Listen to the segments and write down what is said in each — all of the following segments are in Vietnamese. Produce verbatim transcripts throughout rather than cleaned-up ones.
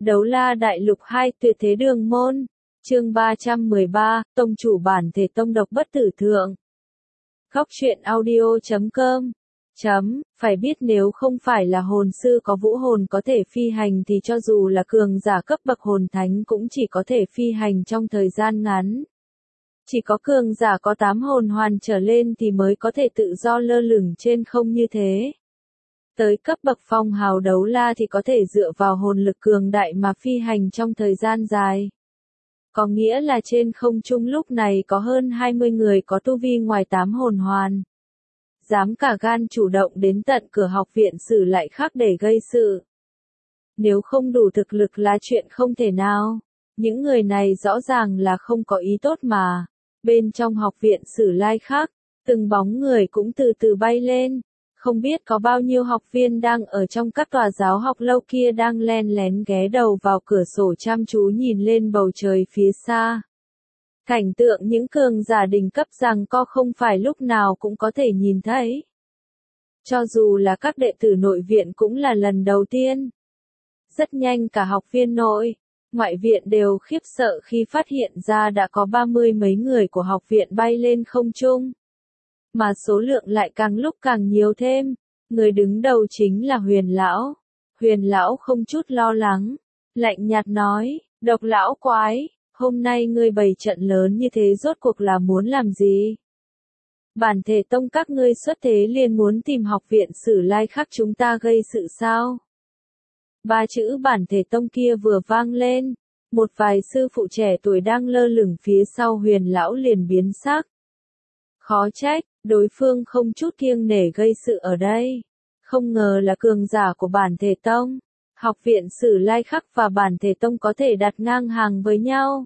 Đấu la đại lục hai tuyệt thế đường môn. Chương ba trăm mười ba, tông chủ bản thể tông độc bất tử thượng. Góc truyện audio chấm com. Chấm, phải biết nếu không phải là hồn sư có vũ hồn có thể phi hành thì cho dù là cường giả cấp bậc hồn thánh cũng chỉ có thể phi hành trong thời gian ngắn. Chỉ có cường giả có tám hồn hoàn trở lên thì mới có thể tự do lơ lửng trên không như thế. Tới cấp bậc phong hào đấu la thì có thể dựa vào hồn lực cường đại mà phi hành trong thời gian dài. Có nghĩa là trên không trung lúc này có hơn hai mươi người có tu vi ngoài tám hồn hoàn. Dám cả gan chủ động đến tận cửa học viện Sử Lại Khắc để gây sự. Nếu không đủ thực lực là chuyện không thể nào. Những người này rõ ràng là không có ý tốt mà. Bên trong học viện Sử Lai Khắc, từng bóng người cũng từ từ bay lên. Không biết có bao nhiêu học viên đang ở trong các tòa giáo học lâu kia đang len lén ghé đầu vào cửa sổ chăm chú nhìn lên bầu trời phía xa. Cảnh tượng những cường giả đỉnh cấp rằng co không phải lúc nào cũng có thể nhìn thấy. Cho dù là các đệ tử nội viện cũng là lần đầu tiên. Rất nhanh cả học viên nội, ngoại viện đều khiếp sợ khi phát hiện ra đã có ba mươi mấy người của học viện bay lên không trung. Mà số lượng lại càng lúc càng nhiều thêm. Người đứng đầu chính là Huyền Lão. Huyền Lão không chút lo lắng, lạnh nhạt nói, Độc lão quái, hôm nay ngươi bày trận lớn như thế rốt cuộc là muốn làm gì? Bản thể tông các ngươi xuất thế liền muốn tìm học viện Sử Lai Khắc chúng ta gây sự sao? Ba chữ bản thể tông kia vừa vang lên, một vài sư phụ trẻ tuổi đang lơ lửng phía sau Huyền Lão liền biến sắc. Khó trách, đối phương không chút kiêng nể gây sự ở đây. Không ngờ là cường giả của bản thể tông. Học viện Sử Lai Khắc và bản thể tông có thể đặt ngang hàng với nhau.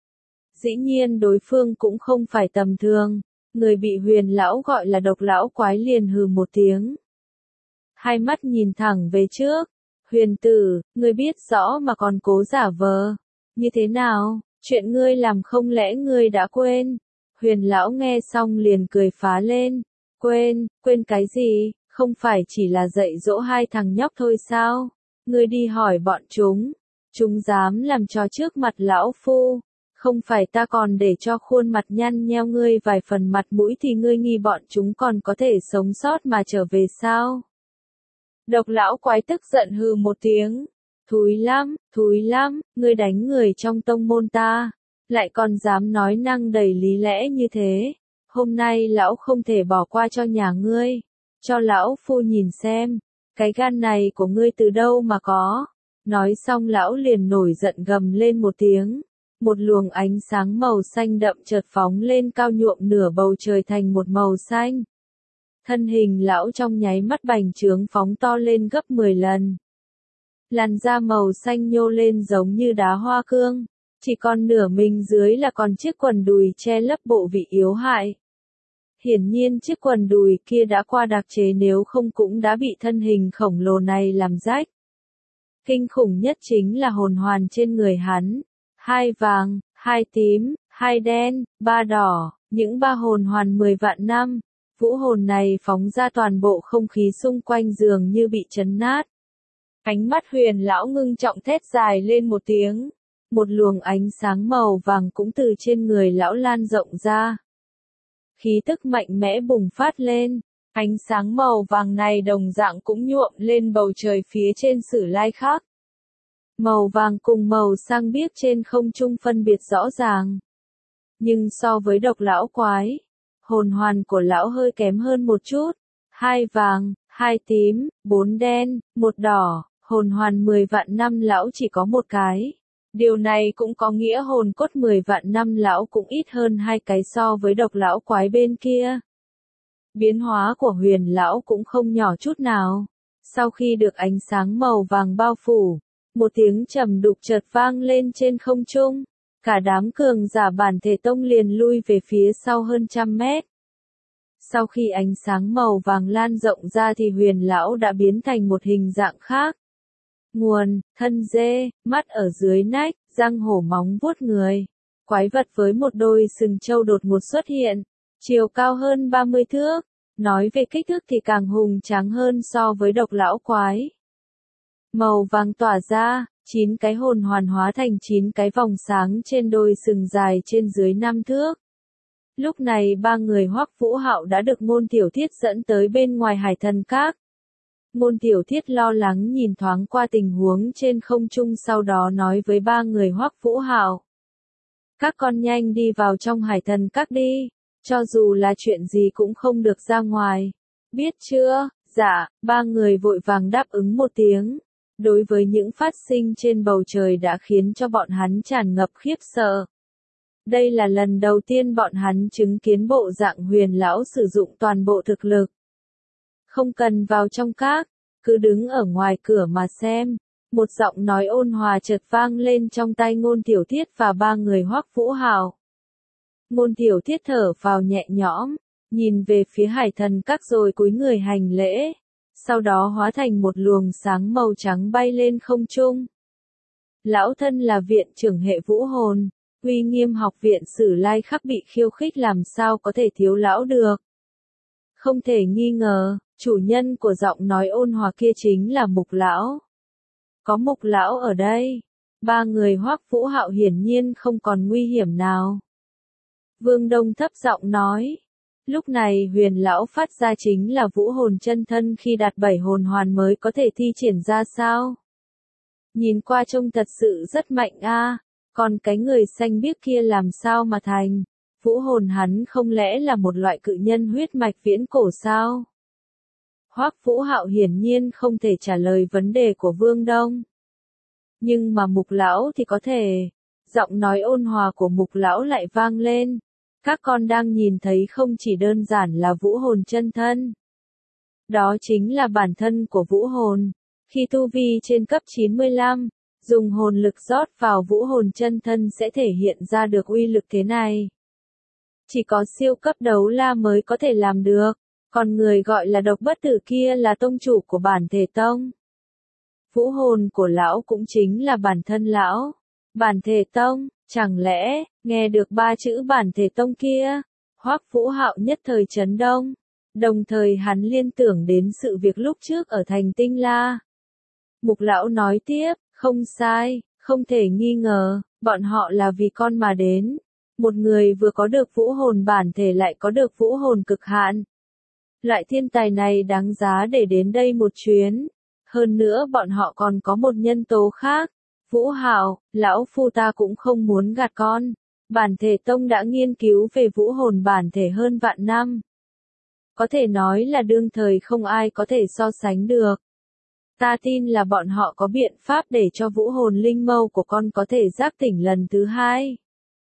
Dĩ nhiên đối phương cũng không phải tầm thường. Người bị Huyền Lão gọi là Độc lão quái liền hừ một tiếng. Hai mắt nhìn thẳng về trước. Huyền tử, ngươi biết rõ mà còn cố giả vờ. Như thế nào, chuyện ngươi làm không lẽ ngươi đã quên? Huyền Lão nghe xong liền cười phá lên. Quên, quên cái gì, không phải chỉ là dạy dỗ hai thằng nhóc thôi sao? Ngươi đi hỏi bọn chúng. Chúng dám làm trò trước mặt lão phu. Không phải ta còn để cho khuôn mặt nhăn nheo ngươi vài phần mặt mũi thì ngươi nghi bọn chúng còn có thể sống sót mà trở về sao? Độc lão quái tức giận hừ một tiếng. Thúi lắm, thúi lắm, ngươi đánh người trong tông môn ta. Lại còn dám nói năng đầy lý lẽ như thế. Hôm nay lão không thể bỏ qua cho nhà ngươi. Cho lão phu nhìn xem. Cái gan này của ngươi từ đâu mà có. Nói xong lão liền nổi giận gầm lên một tiếng. Một luồng ánh sáng màu xanh đậm chợt phóng lên cao nhuộm nửa bầu trời thành một màu xanh. Thân hình lão trong nháy mắt bành trướng phóng to lên gấp mười lần. Làn da màu xanh nhô lên giống như đá hoa cương. Chỉ còn nửa mình dưới là còn chiếc quần đùi che lấp bộ vị yếu hại. Hiển nhiên chiếc quần đùi kia đã qua đặc chế nếu không cũng đã bị thân hình khổng lồ này làm rách. Kinh khủng nhất chính là hồn hoàn trên người hắn. Hai vàng, hai tím, hai đen, ba đỏ, những ba hồn hoàn mười vạn năm. Vũ hồn này phóng ra toàn bộ không khí xung quanh dường như bị chấn nát. Ánh mắt Huyền Lão ngưng trọng thét dài lên một tiếng. Một luồng ánh sáng màu vàng cũng từ trên người lão lan rộng ra. Khí tức mạnh mẽ bùng phát lên. Ánh sáng màu vàng này đồng dạng cũng nhuộm lên bầu trời phía trên Sử Lai Khắc. Màu vàng cùng màu xanh biếc trên không trung phân biệt rõ ràng. Nhưng so với độc lão quái, hồn hoàn của lão hơi kém hơn một chút. Hai vàng, hai tím, bốn đen, một đỏ, hồn hoàn mười vạn năm lão chỉ có một cái. Điều này cũng có nghĩa hồn cốt mười vạn năm lão cũng ít hơn hai cái so với độc lão quái bên kia. Biến hóa của Huyền Lão cũng không nhỏ chút nào. Sau khi được ánh sáng màu vàng bao phủ, một tiếng trầm đục chợt vang lên trên không trung. Cả đám cường giả bản thể tông liền lui về phía sau hơn trăm mét. Sau khi ánh sáng màu vàng lan rộng ra thì Huyền Lão đã biến thành một hình dạng khác. Nguồn, thân dê, mắt ở dưới nách, răng hổ móng vuốt người. Quái vật với một đôi sừng trâu đột ngột xuất hiện. Chiều cao hơn ba mươi thước. Nói về kích thước thì càng hùng tráng hơn so với độc lão quái. Màu vàng tỏa ra, Chín cái hồn hoàn hóa thành chín cái vòng sáng trên đôi sừng dài trên dưới năm thước. Lúc này ba người Hoắc Vũ Hạo đã được Ngôn Tiểu Thiết dẫn tới bên ngoài Hải Thần Các. Ngôn Tiểu Thiết lo lắng nhìn thoáng qua tình huống trên không trung, sau đó nói với ba người Hoắc Vũ Hạo. Các con nhanh đi vào trong Hải Thần Các đi, cho dù là chuyện gì cũng không được ra ngoài. Biết chưa? Dạ, ba người vội vàng đáp ứng một tiếng. Đối với những phát sinh trên bầu trời đã khiến cho bọn hắn tràn ngập khiếp sợ. Đây là lần đầu tiên bọn hắn chứng kiến bộ dạng Huyền lão sử dụng toàn bộ thực lực. Không cần vào trong các, cứ đứng ở ngoài cửa mà xem. Một giọng nói ôn hòa chợt vang lên trong tai Ngôn Tiểu Thiết và ba người Hoắc Vũ Hạo. Ngôn Tiểu Thiết thở vào nhẹ nhõm, nhìn về phía Hải Thần Các rồi cúi người hành lễ, sau đó hóa thành một luồng sáng màu trắng bay lên không trung. Lão thân là viện trưởng hệ vũ hồn, uy nghiêm học viện Sử Lai Khắc bị khiêu khích, làm sao có thể thiếu lão được. Không thể nghi ngờ, chủ nhân của giọng nói ôn hòa kia chính là Mục lão. Có Mục lão ở đây, ba người Hoắc Vũ Hạo hiển nhiên không còn nguy hiểm nào. Vương Đông thấp giọng nói. Lúc này Huyền lão phát ra chính là vũ hồn chân thân, khi đạt bảy hồn hoàn mới có thể thi triển ra sao? Nhìn qua trông thật sự rất mạnh a, à, còn cái người xanh biếc kia làm sao mà thành? Vũ hồn hắn không lẽ là một loại cự nhân huyết mạch viễn cổ sao? Hoắc Vũ Hạo hiển nhiên không thể trả lời vấn đề của Vương Đông. Nhưng mà Mục lão thì có thể. Giọng nói ôn hòa của Mục lão lại vang lên. Các con đang nhìn thấy không chỉ đơn giản là vũ hồn chân thân. Đó chính là bản thân của vũ hồn. Khi tu vi trên cấp chín mươi lăm, dùng hồn lực rót vào vũ hồn chân thân sẽ thể hiện ra được uy lực thế này. Chỉ có siêu cấp đấu la mới có thể làm được, còn người gọi là Độc Bất Tử kia là tông chủ của bản thể tông. Vũ hồn của lão cũng chính là bản thân lão. Bản thể tông, chẳng lẽ, nghe được ba chữ bản thể tông kia, Hoắc Vũ Hạo nhất thời chấn động, đồng thời hắn liên tưởng đến sự việc lúc trước ở thành Tinh La. Mục lão nói tiếp, không sai, không thể nghi ngờ, bọn họ là vì con mà đến. Một người vừa có được vũ hồn bản thể lại có được vũ hồn cực hạn. Loại thiên tài này đáng giá để đến đây một chuyến. Hơn nữa bọn họ còn có một nhân tố khác. Vũ Hạo, lão phu ta cũng không muốn gạt con. Bản thể tông đã nghiên cứu về vũ hồn bản thể hơn vạn năm. Có thể nói là đương thời không ai có thể so sánh được. Ta tin là bọn họ có biện pháp để cho vũ hồn linh mâu của con có thể giác tỉnh lần thứ hai.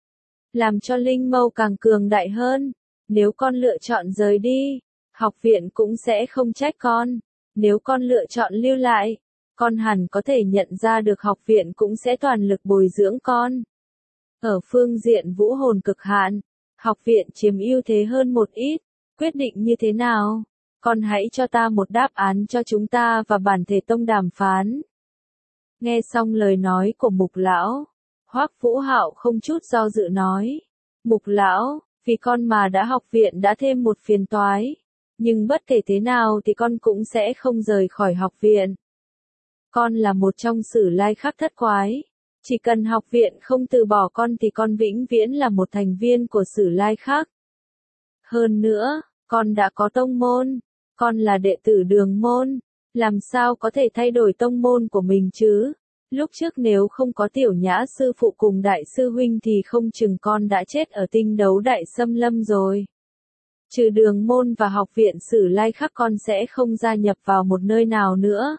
Làm cho linh mâu càng cường đại hơn. Nếu con lựa chọn rời đi, học viện cũng sẽ không trách con. Nếu con lựa chọn lưu lại, con hẳn có thể nhận ra được học viện cũng sẽ toàn lực bồi dưỡng con. Ở phương diện vũ hồn cực hạn, học viện chiếm ưu thế hơn một ít. Quyết định như thế nào? Con hãy cho ta một đáp án cho chúng ta và bản thể tông đàm phán. Nghe xong lời nói của Mục lão, Hoắc Vũ Hạo không chút do dự nói. Mục lão, vì con mà đã học viện đã thêm một phiền toái. Nhưng bất kể thế nào thì con cũng sẽ không rời khỏi học viện. Con là một trong Sử Lai Khắc thất quái. Chỉ cần học viện không từ bỏ con thì con vĩnh viễn là một thành viên của Sử Lai Khắc. Hơn nữa, con đã có tông môn. Con là đệ tử Đường môn. Làm sao có thể thay đổi tông môn của mình chứ? Lúc trước nếu không có Tiểu Nhã sư phụ cùng đại sư huynh thì không chừng con đã chết ở tinh đấu đại xâm lâm rồi. Trừ Đường môn và học viện Sử Lai Khắc con sẽ không gia nhập vào một nơi nào nữa.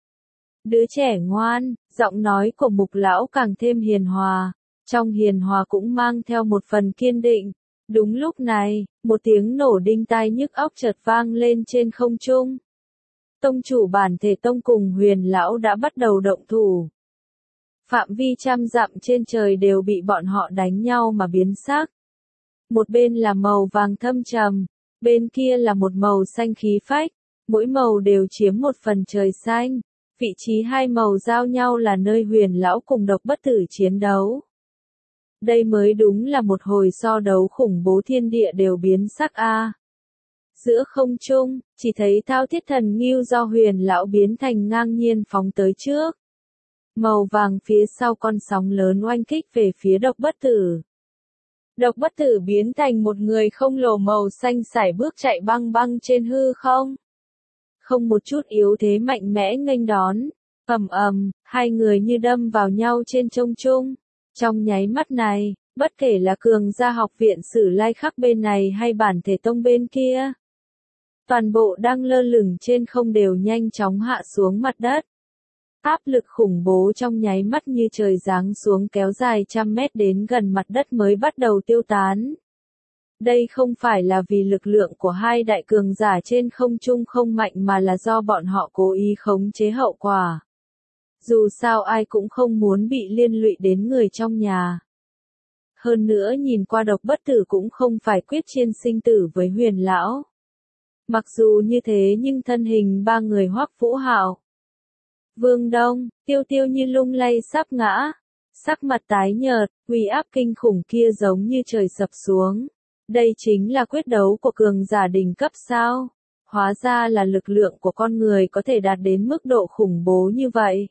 Đứa trẻ ngoan, giọng nói của Mục lão càng thêm hiền hòa, trong hiền hòa cũng mang theo một phần kiên định. Đúng lúc này, một tiếng nổ đinh tai nhức óc chợt vang lên trên không trung. Tông chủ bản thể tông cùng Huyền lão đã bắt đầu động thủ. Phạm vi trăm dặm trên trời đều bị bọn họ đánh nhau mà biến sắc. Một bên là màu vàng thâm trầm, bên kia là một màu xanh khí phách, mỗi màu đều chiếm một phần trời xanh. Vị trí hai màu giao nhau là nơi Huyền lão cùng Độc Bất Tử chiến đấu. Đây mới đúng là một hồi so đấu khủng bố, thiên địa đều biến sắc a. À. Giữa không trung, chỉ thấy Thao Thiết Thần Ngưu do Huyền lão biến thành ngang nhiên phóng tới trước. Màu vàng phía sau con sóng lớn oanh kích về phía độc bất tử. Độc bất tử biến thành một người không lồ màu xanh sải bước chạy băng băng trên hư không. Không một chút yếu thế mạnh mẽ nghênh đón. Ầm ầm, hai người như đâm vào nhau trên không trung. Trong nháy mắt này, bất kể là cường gia học viện Sử Lai Khắc bên này hay bản thể tông bên kia, toàn bộ đang lơ lửng trên không đều nhanh chóng hạ xuống mặt đất. Áp lực khủng bố trong nháy mắt như trời giáng xuống kéo dài trăm mét đến gần mặt đất mới bắt đầu tiêu tán. Đây không phải là vì lực lượng của hai đại cường giả trên không trung không mạnh mà là do bọn họ cố ý khống chế hậu quả. Dù sao ai cũng không muốn bị liên lụy đến người trong nhà. Hơn nữa nhìn qua độc bất tử cũng không phải quyết chiến sinh tử với Huyền lão. Mặc dù như thế nhưng thân hình ba người Hoắc Vũ Hạo, Vương Đông, Tiêu Tiêu như lung lay sắp ngã, sắc mặt tái nhợt, uy áp kinh khủng kia giống như trời sập xuống. Đây chính là quyết đấu của cường giả đỉnh cấp sao? Hóa ra là lực lượng của con người có thể đạt đến mức độ khủng bố như vậy.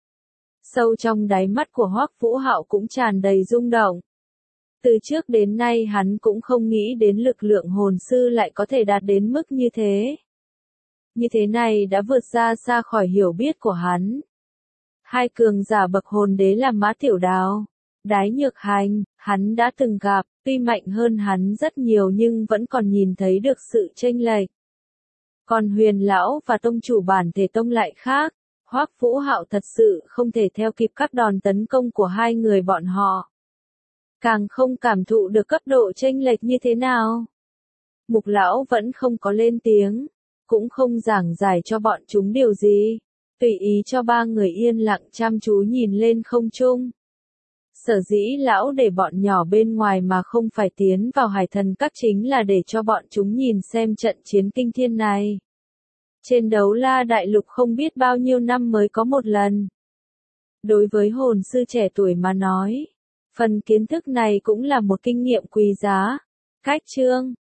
Sâu trong đáy mắt của Hoắc Vũ Hạo cũng tràn đầy rung động. Từ trước đến nay hắn cũng không nghĩ đến lực lượng hồn sư lại có thể đạt đến mức như thế. Như thế này đã vượt ra xa khỏi hiểu biết của hắn. Hai cường giả bậc hồn đế là Mã Tiểu Đào, Đái Nhược Hành, hắn đã từng gặp, tuy mạnh hơn hắn rất nhiều nhưng vẫn còn nhìn thấy được sự chênh lệch. Còn Huyền lão và tông chủ bản thể tông lại khác, Hoắc Vũ Hạo thật sự không thể theo kịp các đòn tấn công của hai người bọn họ. Càng không cảm thụ được cấp độ chênh lệch như thế nào. Mục lão vẫn không có lên tiếng, cũng không giảng giải cho bọn chúng điều gì, tùy ý cho ba người yên lặng chăm chú nhìn lên không trung. Sở dĩ lão để bọn nhỏ bên ngoài mà không phải tiến vào Hải Thần Các chính là để cho bọn chúng nhìn xem trận chiến kinh thiên này. Trên đấu la đại lục không biết bao nhiêu năm mới có một lần. Đối với hồn sư trẻ tuổi mà nói, phần kiến thức này cũng là một kinh nghiệm quý giá. Cách chương